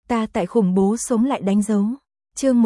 Ta tại khủng bố sống lại đánh dấu. Chương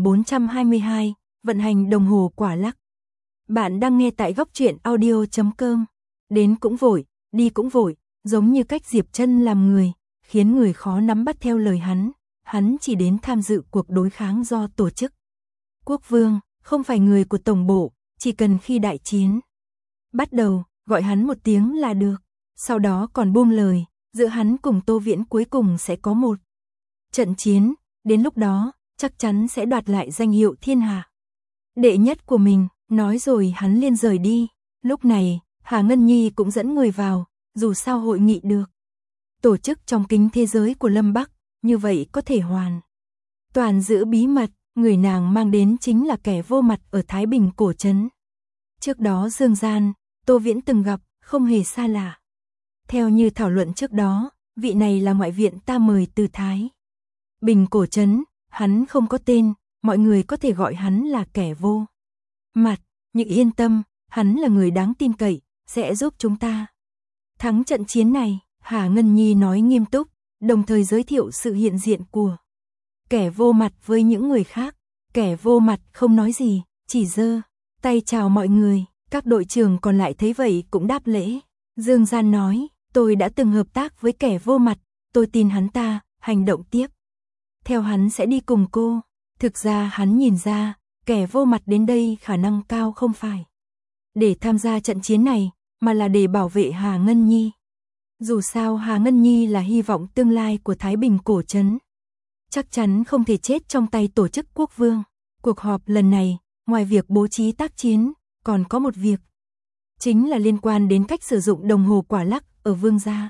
1422, vận hành đồng hồ quả lắc. Bạn đang nghe tại góc truyện audio.com. Đến cũng vội, đi cũng vội, giống như cách Diệp Trân làm người, khiến người khó nắm bắt theo lời hắn chỉ đến tham dự cuộc đối kháng do tổ chức. Quốc vương, không phải người của tổng bộ, chỉ cần khi đại chiến bắt đầu, gọi hắn một tiếng là được. Sau đó còn buông lời, giữa hắn cùng Tô Viễn cuối cùng sẽ có một trận chiến, đến lúc đó, chắc chắn sẽ đoạt lại danh hiệu thiên hạ đệ nhất của mình, nói rồi hắn liền rời đi. Lúc này, Hà Ngân Nhi cũng dẫn người vào, dù sao hội nghị được tổ chức trong kính thế giới của Lâm Bắc, như vậy có thể hoàn toàn giữ bí mật, người nàng mang đến chính là kẻ vô mặt ở Thái Bình cổ trấn. Trước đó Dương Gian, Tô Viễn từng gặp, không hề xa lạ. Theo như thảo luận trước đó, vị này là ngoại viện ta mời từ Thái Bình cổ trấn, hắn không có tên, mọi người có thể gọi hắn là kẻ vô mặt, nhưng yên tâm, hắn là người đáng tin cậy, sẽ giúp chúng ta thắng trận chiến này. Hà Ngân Nhi nói nghiêm túc, đồng thời giới thiệu sự hiện diện của kẻ vô mặt với những người khác. Kẻ vô mặt không nói gì, chỉ giơ tay chào mọi người, các đội trưởng còn lại thấy vậy cũng đáp lễ. Dương Gian nói, tôi đã từng hợp tác với kẻ vô mặt, tôi tin hắn ta, hành động tiếp theo hắn sẽ đi cùng cô. Thực ra hắn nhìn ra, kẻ vô mặt đến đây khả năng cao không phải để tham gia trận chiến này, mà là để bảo vệ Hà Ngân Nhi. Dù sao Hà Ngân Nhi là hy vọng tương lai của Thái Bình cổ trấn, chắc chắn không thể chết trong tay tổ chức quốc vương. Cuộc họp lần này, ngoài việc bố trí tác chiến, còn có một việc, chính là liên quan đến cách sử dụng đồng hồ quả lắc ở Vương gia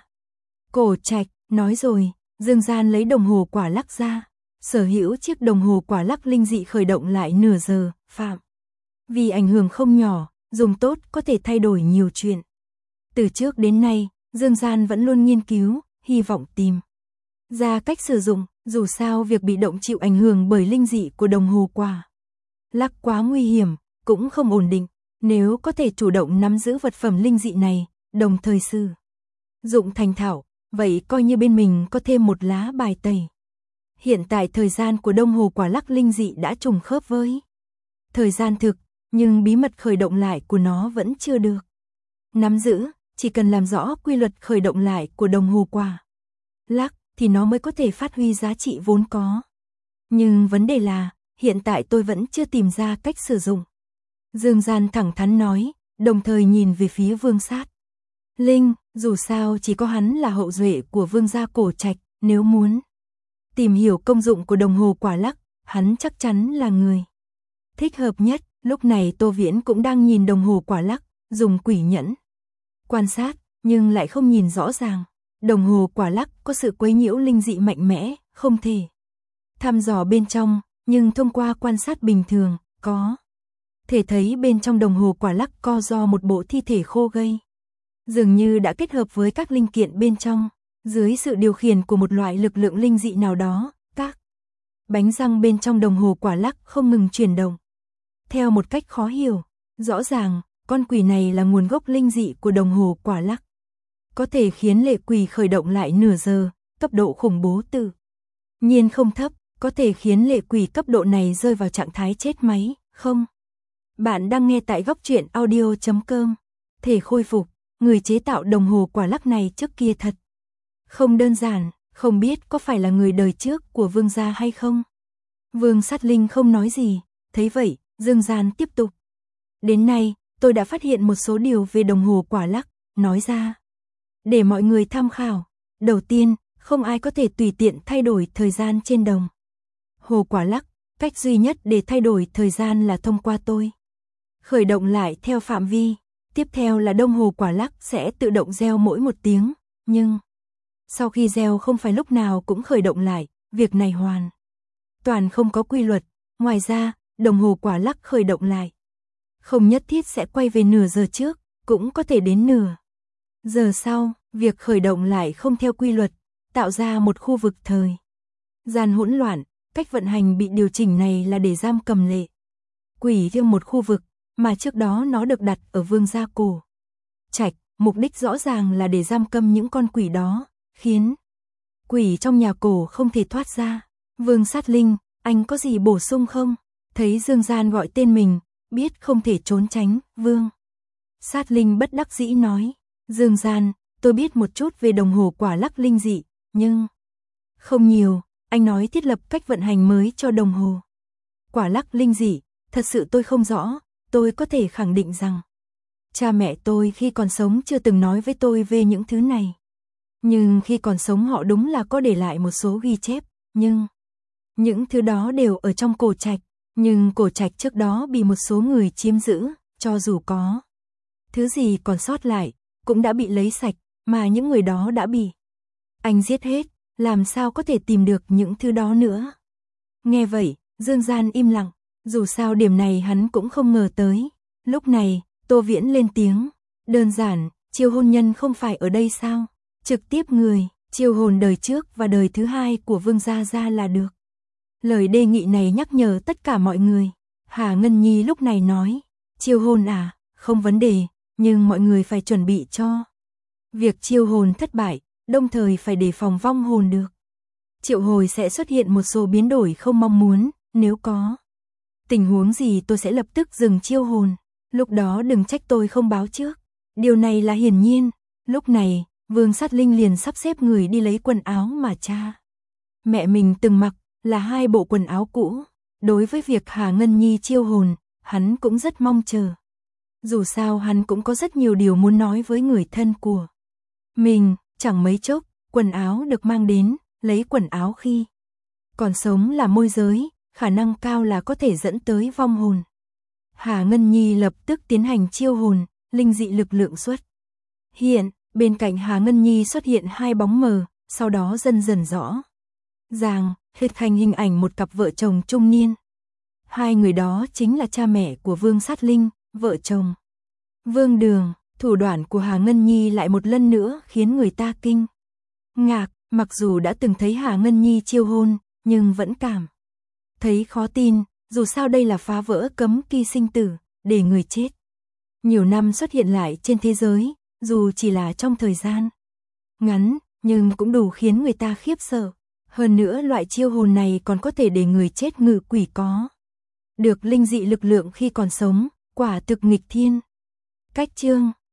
Cổ Trạch. Nói rồi, Dương Gian lấy đồng hồ quả lắc ra, sở hữu chiếc đồng hồ quả lắc linh dị khởi động lại nửa giờ, phạm vì ảnh hưởng không nhỏ, dùng tốt có thể thay đổi nhiều chuyện. Từ trước đến nay, Dương Gian vẫn luôn nghiên cứu, hy vọng tìm ra cách sử dụng, dù sao việc bị động chịu ảnh hưởng bởi linh dị của đồng hồ quả lắc quá nguy hiểm, cũng không ổn định. Nếu có thể chủ động nắm giữ vật phẩm linh dị này, đồng thời sử dụng thành thạo, vậy coi như bên mình có thêm một lá bài tẩy. Hiện tại thời gian của đồng hồ quả lắc linh dị đã trùng khớp với thời gian thực, nhưng bí mật khởi động lại của nó vẫn chưa được nắm giữ. Chỉ cần làm rõ quy luật khởi động lại của đồng hồ quả lắc thì nó mới có thể phát huy giá trị vốn có. Nhưng vấn đề là, hiện tại tôi vẫn chưa tìm ra cách sử dụng. Dương Gian thẳng thắn nói, đồng thời nhìn về phía Vương Sát Linh, dù sao chỉ có hắn là hậu duệ của Vương gia Cổ Trạch, nếu muốn tìm hiểu công dụng của đồng hồ quả lắc, hắn chắc chắn là người thích hợp nhất. Lúc này Tô Viễn cũng đang nhìn đồng hồ quả lắc, dùng quỷ nhẫn quan sát, nhưng lại không nhìn rõ ràng. Đồng hồ quả lắc có sự quấy nhiễu linh dị mạnh mẽ, không thể thăm dò bên trong, nhưng thông qua quan sát bình thường, có thể thấy bên trong đồng hồ quả lắc co do một bộ thi thể khô gây. Dường như đã kết hợp với các linh kiện bên trong, dưới sự điều khiển của một loại lực lượng linh dị nào đó, các bánh răng bên trong đồng hồ quả lắc không ngừng chuyển động theo một cách khó hiểu. Rõ ràng, con quỷ này là nguồn gốc linh dị của đồng hồ quả lắc, có thể khiến lệ quỷ khởi động lại nửa giờ, cấp độ khủng bố tự nhiên không thấp, có thể khiến lệ quỷ cấp độ này rơi vào trạng thái chết máy, không. Bạn đang nghe tại góc truyện audio.com. Thể khôi phục, người chế tạo đồng hồ quả lắc này trước kia thật không đơn giản, không biết có phải là người đời trước của Vương gia hay không. Vương Sát Linh không nói gì, thấy vậy, Dương Gian tiếp tục. Đến nay, tôi đã phát hiện một số điều về đồng hồ quả lắc, nói ra để mọi người tham khảo. Đầu tiên, không ai có thể tùy tiện thay đổi thời gian trên đồng hồ quả lắc, cách duy nhất để thay đổi thời gian là thông qua tôi khởi động lại theo phạm vi. Tiếp theo là đồng hồ quả lắc sẽ tự động reo mỗi một tiếng, nhưng sau khi reo không phải lúc nào cũng khởi động lại, việc này hoàn toàn không có quy luật. Ngoài ra, đồng hồ quả lắc khởi động lại không nhất thiết sẽ quay về nửa giờ trước, cũng có thể đến nửa giờ sau. Việc khởi động lại không theo quy luật, tạo ra một khu vực thời gian hỗn loạn. Cách vận hành bị điều chỉnh này là để giam cầm lệ quỷ riêng một khu vực, mà trước đó nó được đặt ở Vương gia Cổ Trạch, mục đích rõ ràng là để giam cầm những con quỷ đó, khiến Quỷ trong nhà cổ không thể thoát ra. Vương Sát Linh, anh có gì bổ sung không? Thấy Dương Gian gọi tên mình, biết không thể trốn tránh, Vương Sát Linh bất đắc dĩ nói. Dương Gian, tôi biết một chút về đồng hồ quả lắc linh dị, nhưng không nhiều. Anh nói thiết lập cách vận hành mới cho đồng hồ quả lắc linh dị, thật sự tôi không rõ. Tôi có thể khẳng định rằng cha mẹ tôi khi còn sống chưa từng nói với tôi về những thứ này. Nhưng khi còn sống họ đúng là có để lại một số ghi chép, nhưng những thứ đó đều ở trong cổ trạch. Nhưng cổ trạch trước đó bị một số người chiếm giữ, cho dù có thứ gì còn sót lại, cũng đã bị lấy sạch, mà những người đó đã bị anh giết hết, làm sao có thể tìm được những thứ đó nữa. Nghe vậy, Dương Gian im lặng, dù sao điểm này hắn cũng không ngờ tới. Lúc này, Tô Viễn lên tiếng, đơn giản, chiêu hôn nhân không phải ở đây sao? Trực tiếp người, chiêu hồn đời trước và đời thứ hai của Vương Gia Gia là được. Lời đề nghị này nhắc nhở tất cả mọi người. Hà Ngân Nhi lúc này nói, chiêu hồn à, không vấn đề, nhưng mọi người phải chuẩn bị cho việc chiêu hồn thất bại, đồng thời phải đề phòng vong hồn được. Triệu hồi sẽ xuất hiện một số biến đổi không mong muốn, nếu có tình huống gì tôi sẽ lập tức dừng chiêu hồn, lúc đó đừng trách tôi không báo trước. Điều này là hiển nhiên. Lúc này, Vương Sát Linh liền sắp xếp người đi lấy quần áo mà cha mẹ mình từng mặc, là 2 bộ quần áo cũ. Đối với việc Hà Ngân Nhi chiêu hồn, hắn cũng rất mong chờ. Dù sao hắn cũng có rất nhiều điều muốn nói với người thân của mình. Chẳng mấy chốc, quần áo được mang đến. Lấy quần áo khi còn sống là môi giới, khả năng cao là có thể dẫn tới vong hồn. Hà Ngân Nhi lập tức tiến hành chiêu hồn, linh dị lực lượng xuất hiện. Bên cạnh Hà Ngân Nhi xuất hiện 2 bóng mờ, sau đó dần dần rõ ràng, hiện thành hình ảnh một cặp vợ chồng trung niên. 2 người đó chính là cha mẹ của Vương Sát Linh, vợ chồng Vương Đường. Thủ đoạn của Hà Ngân Nhi lại một lần nữa khiến người ta kinh ngạc. Mặc dù đã từng thấy Hà Ngân Nhi chiêu hôn, nhưng vẫn cảm thấy khó tin, dù sao đây là phá vỡ cấm kỵ sinh tử, để người chết nhiều năm xuất hiện lại trên thế giới, dù chỉ là trong thời gian ngắn, nhưng cũng đủ khiến người ta khiếp sợ. Hơn nữa loại chiêu hồn này còn có thể để người chết ngự quỷ có được linh dị lực lượng khi còn sống, quả thực nghịch thiên. Cách chương